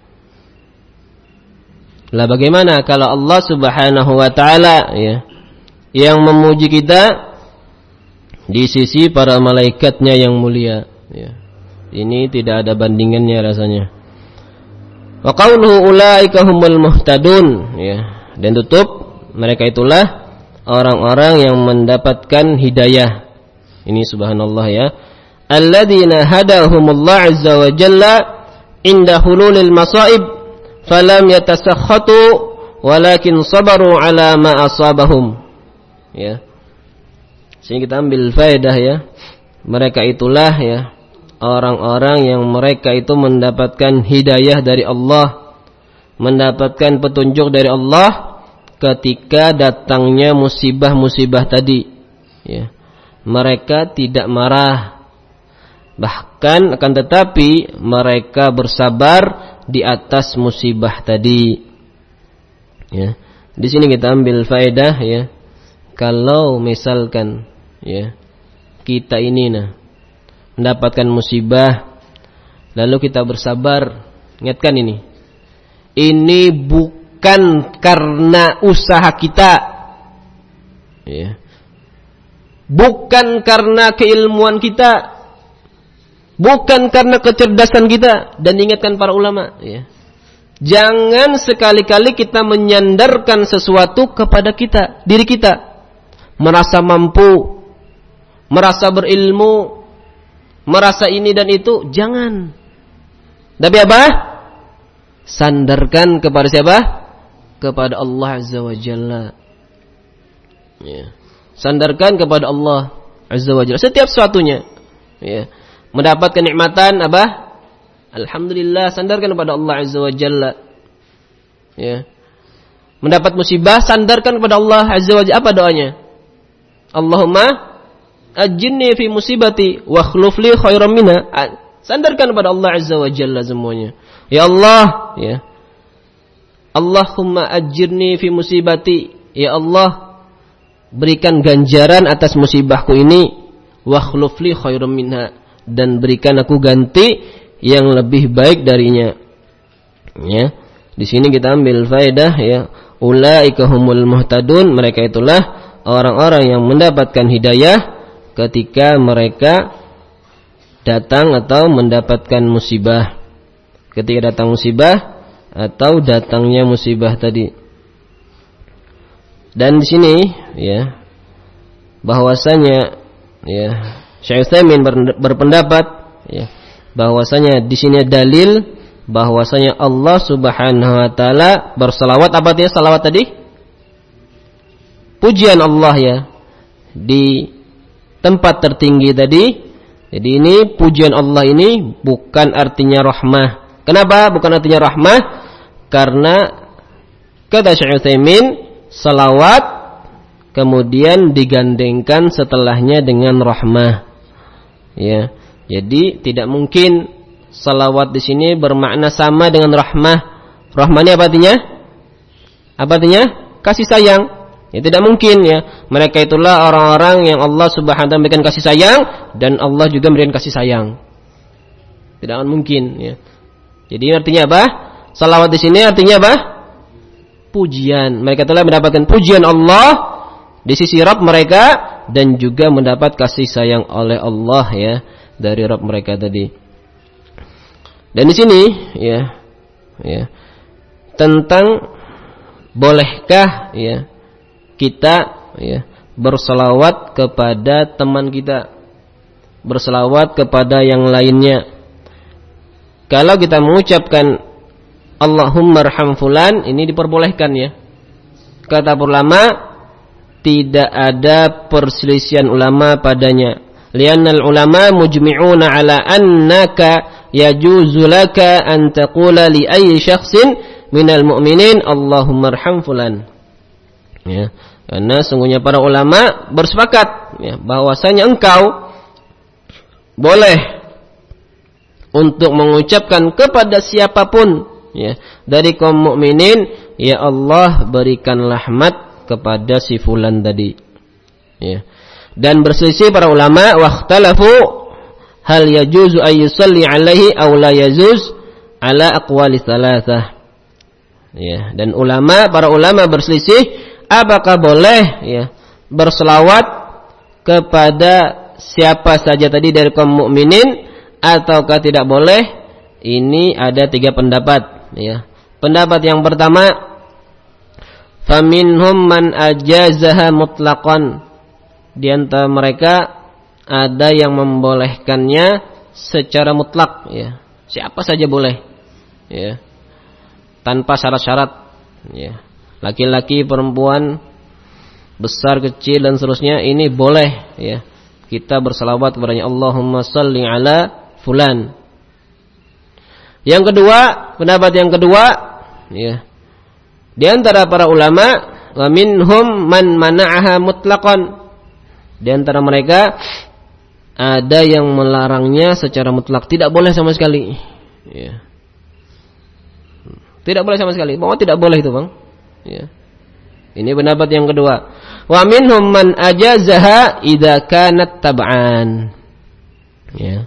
Lah bagaimana kalau Allah Subhanahu wa taala ya yang memuji kita di sisi para malaikatnya yang mulia, ya. Ini tidak ada bandingannya rasanya. Wa qauluhu ulaika humul muhtadun, ya. Dan tutup, mereka itulah orang-orang yang mendapatkan hidayah. Ini subhanallah ya. Alladzina hadahumullah azza wa jalla inda hululil masaib falam yatasakhatu walakin sabaru ala ma asabahum. Ya. Sini kita ambil faedah ya. Mereka itulah ya orang-orang yang mereka itu mendapatkan hidayah dari Allah, mendapatkan petunjuk dari Allah ketika datangnya musibah-musibah tadi. Ya. Mereka tidak marah, bahkan akan tetapi mereka bersabar di atas musibah tadi. Ya. Di sini kita ambil faedah ya. Kalau misalkan ya kita ini nah mendapatkan musibah lalu kita bersabar, ingatkan ini. Ini bukan karena usaha kita. Ya. Bukan karena keilmuan kita. Bukan karena kecerdasan kita. Dan ingatkan para ulama ya. Jangan sekali-kali kita menyandarkan sesuatu kepada kita, diri kita. Merasa mampu, merasa berilmu, merasa ini dan itu, jangan. Tapi apa? Sandarkan kepada siapa? Kepada Allah Azza wa Jalla. Ya. Sandarkan kepada Allah Azza wa Jalla setiap sesuatunya. Ya. Mendapatkan nikmatan apa? Alhamdulillah, sandarkan kepada Allah Azza wa Jalla. Ya. Mendapat musibah, sandarkan kepada Allah Azza wa Jalla. Apa doanya? Allahumma ajinni fi musibati wa akhluf li khairan minha. Sandarkan kepada Allah Azza wa Jalla semuanya. Ya Allah, ya. Allahumma ajirni fi musibati. Ya Allah, berikan ganjaran atas musibahku ini, wa akhluf li khairan minha, dan berikan aku ganti yang lebih baik darinya. Ya. Di sini kita ambil faedah ya. Ulaika humul muhtadun, mereka itulah orang-orang yang mendapatkan hidayah ketika mereka datang atau mendapatkan musibah. Ketika datang musibah atau datangnya musibah tadi. Dan di sini ya bahwasanya ya Syekh Utsaimin berpendapat ya bahwasanya di sini dalil bahwasanya Allah Subhanahu wa taala berselawat. Apa dia salawat tadi? Pujian Allah ya di tempat tertinggi tadi. Jadi ini pujian Allah ini bukan artinya rahmah. Kenapa bukan artinya rahmah? Karena kata Syekh Utsaimin, salawat kemudian digandengkan setelahnya dengan rahmah. Ya. Jadi tidak mungkin salawat di sini bermakna sama dengan rahmah. Rahmah ini apa artinya? Apa artinya? Kasih sayang. Ya tidak mungkin ya. Mereka itulah orang-orang yang Allah Subhanahu wa taala memberikan kasih sayang dan Allah juga memberikan kasih sayang. Tidak akan mungkin ya. Jadi artinya apa? Salawat di sini artinya apa? Pujian. Mereka telah mendapatkan pujian Allah di sisi Rabb mereka dan juga mendapat kasih sayang oleh Allah ya dari Rabb mereka tadi. Dan di sini ya ya tentang bolehkah ya kita ya berselawat kepada teman kita, berselawat kepada yang lainnya. Kalau kita mengucapkan Allahumma arham fulan, ini diperbolehkan ya. Kata ulama, tidak ada perselisihan ulama padanya. Liannal ulama mujmi'una ala annaka yajuzu laka an taqula li ayyi syakhsin minal mu'minin Allahumma arham fulan. Ya, karena sungguhnya para ulama bersepakat ya bahwasanya engkau boleh untuk mengucapkan kepada siapapun ya dari kaum mukminin, ya Allah berikan rahmat kepada si fulan tadi. Ya. Dan berselisih para ulama, wakhtalafu hal yajuzu ay yusalli alaihi aw la yajuz ala aqwali tsalatsah. Ya, dan ulama, para ulama berselisih apakah boleh ya berselawat kepada siapa saja tadi dari kaum mukminin ataukah tidak boleh. Ini ada tiga pendapat ya. Pendapat yang pertama, faminhum man ajazaha mutlaqan. Di antara mereka ada yang membolehkannya secara mutlak ya. Siapa saja boleh ya. Tanpa syarat-syarat ya. Laki-laki, perempuan, besar, kecil dan seterusnya ini boleh ya. Kita berselawat kepadanya, Allahumma shalli ala fulan. Yang kedua, pendapat yang kedua ya. Di antara para ulama, wa minhum man mana'aha mutlaqan. Di antara mereka ada yang melarangnya secara mutlak, tidak boleh sama sekali ya. Tidak boleh sama sekali. Bahwa tidak boleh itu, Bang. Ya. Ini pendapat yang kedua. Wa minhum man ajazaha idza kanat tab'an. Ya.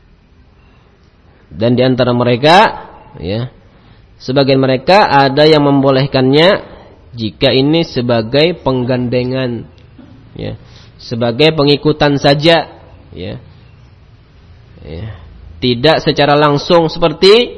Dan di antara mereka, ya, sebagian mereka ada yang membolehkannya jika ini sebagai penggandengan, ya, sebagai pengikutan saja, ya. Ya. Tidak secara langsung seperti,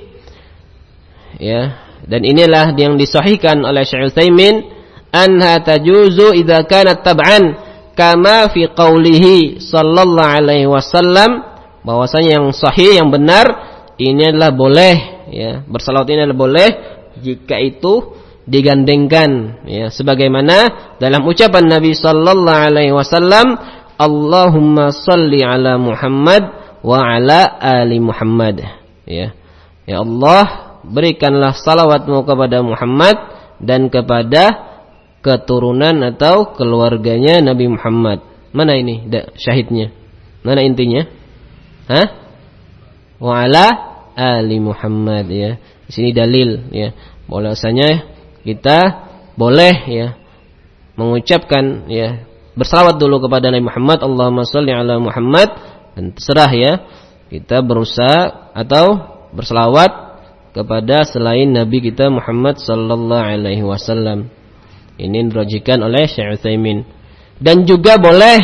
ya. Dan inilah yang disahihkan oleh Syekh Utsaimin, anha tajuzu idza kanat tab'an kama fi qaulihi sallallahu alaihi wasallam, bahwasanya yang sahih, yang benar ini adalah boleh ya, bersalawat ini adalah boleh jika itu digandengkan ya, sebagaimana dalam ucapan Nabi sallallahu alaihi wasallam, Allahumma shalli ala Muhammad wa ala ali Muhammad ya. Ya Allah, berikanlah salawatmu kepada Muhammad dan kepada keturunan atau keluarganya Nabi Muhammad. Mana ini syahidnya? Mana intinya? Hah? Wa ala ali Muhammad ya. Di sini dalil ya. Bahwasanya kita boleh ya mengucapkan ya, bersalawat dulu kepada Nabi Muhammad, Allahumma shalli ala Muhammad, dan terserah ya kita berusaha atau bersalawat kepada selain Nabi kita Muhammad sallallahu alaihi wasallam. Ini dirajikan oleh Syekh Utsaimin. Dan juga boleh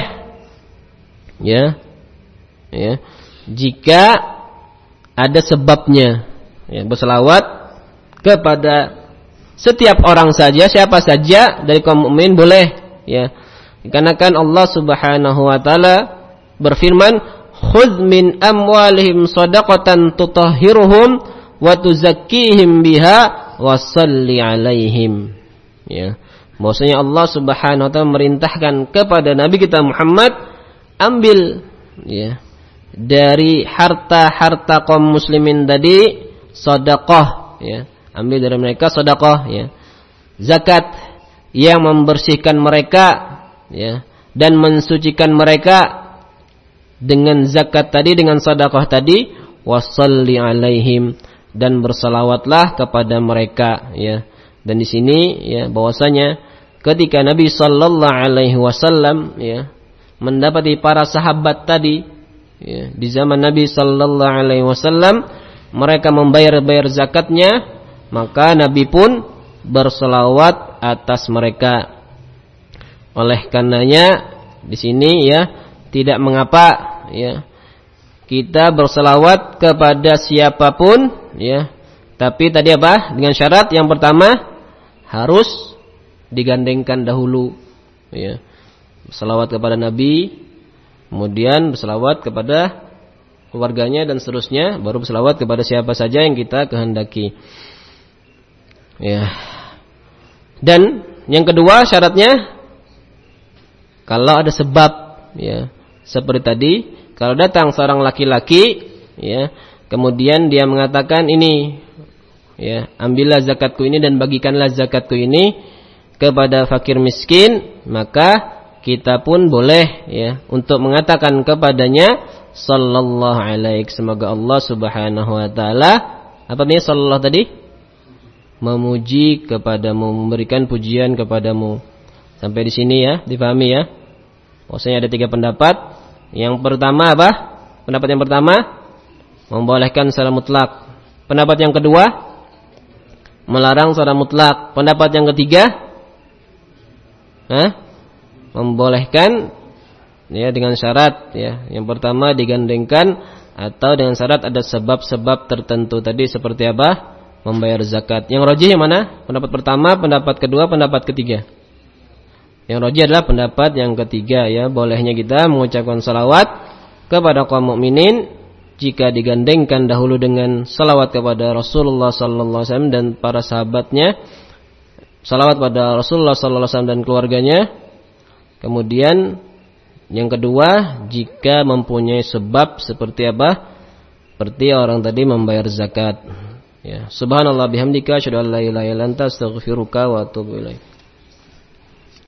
ya, ya, jika ada sebabnya ya, berselawat kepada setiap orang saja, siapa saja dari kaum mukmin boleh ya. Dikarenakan Allah Subhanahu wa taala berfirman, khudz min amwalihim shadaqatan tutahhiruhum wa tuzakkihim biha wa shalli alaihim ya. Bahwasanya Allah Subhanahu wa taala merintahkan kepada Nabi kita Muhammad, ambil ya dari harta-harta kaum muslimin tadi sedekah ya, ambil dari mereka sedekah ya, zakat yang membersihkan mereka ya dan mensucikan mereka dengan zakat tadi, dengan sedekah tadi, wa shalli alaihim, dan bersalawatlah kepada mereka ya. Dan di sini ya bahwasanya ketika Nabi sallallahu alaihi wasallam ya mendapati para sahabat tadi ya, di zaman Nabi sallallahu alaihi wasallam mereka membayar-bayar zakatnya, maka Nabi pun berselawat atas mereka. Oleh karenanya di sini ya tidak mengapa ya kita berselawat kepada siapapun ya, tapi tadi apa? Dengan syarat yang pertama harus digandengkan dahulu ya. Berselawat kepada Nabi, kemudian berselawat kepada keluarganya dan seterusnya, baru berselawat kepada siapa saja yang kita kehendaki. Ya. Dan yang kedua syaratnya kalau ada sebab ya, seperti tadi, kalau datang seorang laki-laki ya, kemudian dia mengatakan ini ya, ambillah zakatku ini dan bagikanlah zakatku ini kepada fakir miskin, maka kita pun boleh ya untuk mengatakan kepadanya sallallahu alaihi, semoga Allah Subhanahu wa taala apa nih sallallahu tadi? Memuji kepadamu, memberikan pujian kepadamu. Sampai di sini ya, dipahami ya. Maksudnya ada tiga pendapat. Yang pertama apa? Pendapat yang pertama membolehkan secara mutlak. Pendapat yang kedua melarang secara mutlak. Pendapat yang ketiga Hah? membolehkan ya dengan syarat ya. Yang pertama digandengkan atau dengan syarat ada sebab-sebab tertentu tadi seperti apa? Membayar zakat. Yang rajih yang mana? Pendapat pertama, pendapat kedua, pendapat ketiga. Yang rajih adalah pendapat yang ketiga ya, bolehnya kita mengucapkan salawat kepada kaum mukminin jika digandengkan dahulu dengan salawat kepada Rasulullah sallallahu alaihi wasallam dan para sahabatnya, salawat pada Rasulullah sallallahu alaihi wasallam dan keluarganya. Kemudian yang kedua, jika mempunyai sebab seperti apa? Seperti orang tadi membayar zakat. Ya, subhanallah bihamdika asyhadu an la ilaha illa anta astaghfiruka wa atubu ilaik.